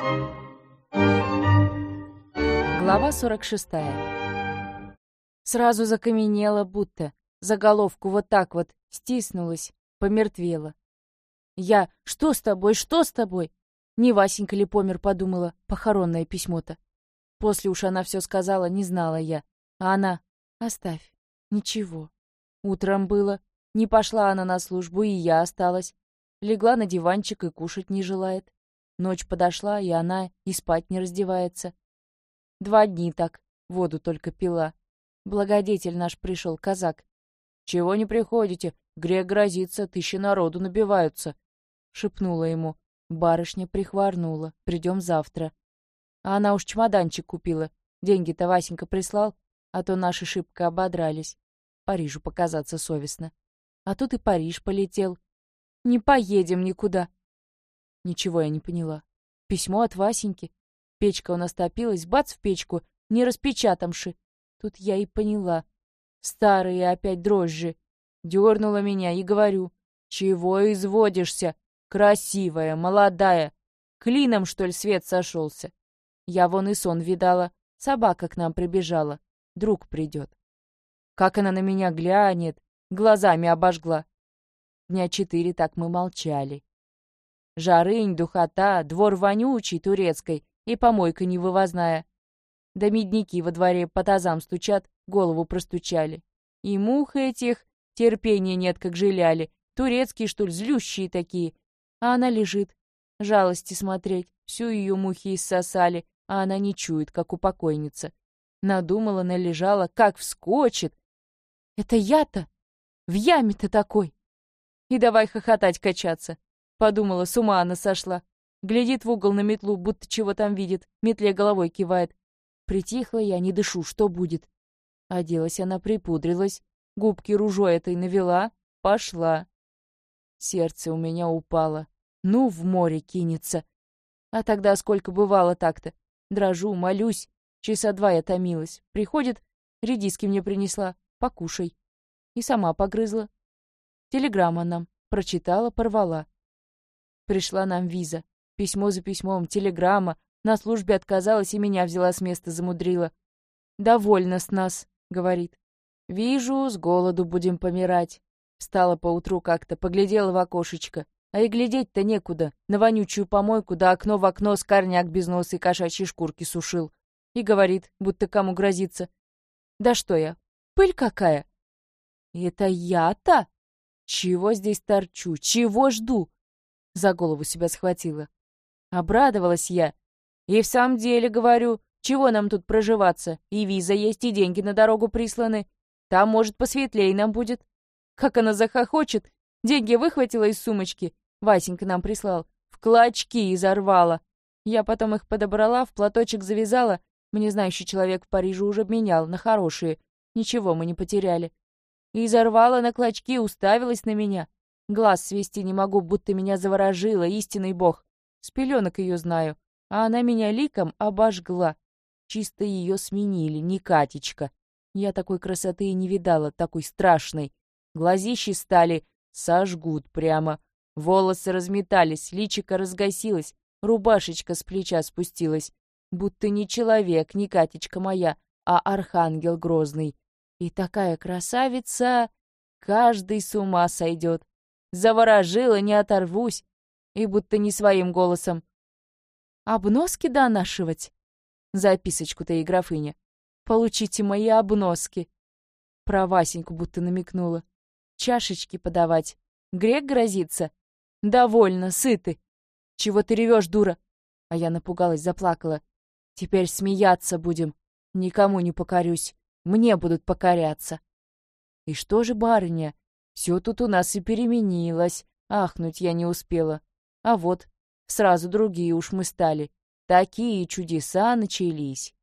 Глава 46. Сразу закаменела, будто за головку вот так вот стиснулась, помертвела. Я: «Что с тобой? Что с тобой?» Не Васенька ли помер, подумала, похоронное письмо-то. После уж она все сказала, не знала я. А она: «Оставь, ничего». Утром было. Не пошла она на службу, и я осталась. Легла на диванчик и кушать не желает. Ночь подошла, и она и спать не раздевается. 2 дня так, воду только пила. Благодетель наш пришел, казак. «Чего не приходите? Грех грозится, 1000 народу набиваются», — шепнула ему. Барышня прихворнула. «Придем завтра». А она уж чемоданчик купила. Деньги-то Васенька прислал, а то наши шибко ободрались. Парижу показаться совестно. А тут и Париж полетел. Не поедем никуда. Ничего я не поняла. Письмо от Васеньки. Печка у нас топилась, бац в печку, не распечатамши. Тут я и поняла. Старые опять дрожжи. Дернула меня и говорю: «Чего изводишься? Красивая, молодая. Клином, что ли, свет сошелся?» Я вон и сон видала. Собака к нам прибежала. Друг придет. Как она на меня глянет, глазами обожгла. 4 дня так мы молчали. Жарынь, духота, двор вонючий, турецкой, и помойка невывозная. Да медники во дворе по тазам стучат, голову простучали. И мух этих терпения нет, как жиляли. Турецкие, что ли, злющие такие. А она лежит. Жалости смотреть. Всю ее мухи иссосали, а она не чует, как упокойница. Надумала, належала, как вскочит. Это я-то? В яме-то такой. И давай хохотать, качаться. Подумала, с ума она сошла. Глядит в угол на метлу, будто чего там видит. Метле головой кивает. Притихла я, не дышу, что будет? Оделась она, припудрилась. Губки ружой этой навела. Пошла. Сердце у меня упало. Ну, в море кинется. А тогда сколько бывало так-то. Дрожу, молюсь. 2 часа я томилась. Приходит, редиски мне принесла. Покушай. И сама погрызла. Телеграмма нам. Прочитала, порвала. Пришла нам виза. Письмо за письмом, телеграмма. На службе отказалась и меня взяла с места, замудрила. «Довольно с нас», — говорит. «Вижу, с голоду будем помирать». Встала поутру как-то, поглядела в окошечко. А и глядеть-то некуда. На вонючую помойку, да окно в окно скорняк без носа и кошачьи шкурки сушил. И говорит, будто кому грозится. «Да что я? Пыль какая?» «Это я-то? Чего здесь торчу? Чего жду?» За голову себя схватила. Обрадовалась я. И в самом деле, говорю, чего нам тут проживаться? И виза есть, и деньги на дорогу присланы. Там, может, посветлее нам будет. Как она захохочет. Деньги выхватила из сумочки. Васенька нам прислал. В клочки изорвала. Я потом их подобрала, в платочек завязала. Мне знающий человек в Париже уже обменял на хорошие. Ничего мы не потеряли. И изорвала на клочки, уставилась на меня. Глаз свести не могу, будто меня заворожила, истинный бог. С пеленок ее знаю, а она меня ликом обожгла. Чисто ее сменили, не Катечка. Я такой красоты и не видала, такой страшной. Глазищи стали, сожгут прямо. Волосы разметались, личико разгасилось, рубашечка с плеча спустилась. Будто не человек, не Катечка моя, а архангел грозный. И такая красавица, каждый с ума сойдет. Заворожила, не оторвусь. И будто не своим голосом. «Обноски донашивать?» Записочку-то и графиня. «Получите мои обноски». Про Васеньку будто намекнула. «Чашечки подавать. Грех грозится?» «Довольно, сыты». «Чего ты ревешь, дура?» А я напугалась, заплакала. «Теперь смеяться будем. Никому не покорюсь. Мне будут покоряться». И что же, барыня, все тут у нас и переменилось. Ахнуть я не успела. А вот, сразу другие уж мы стали. Такие чудеса начались.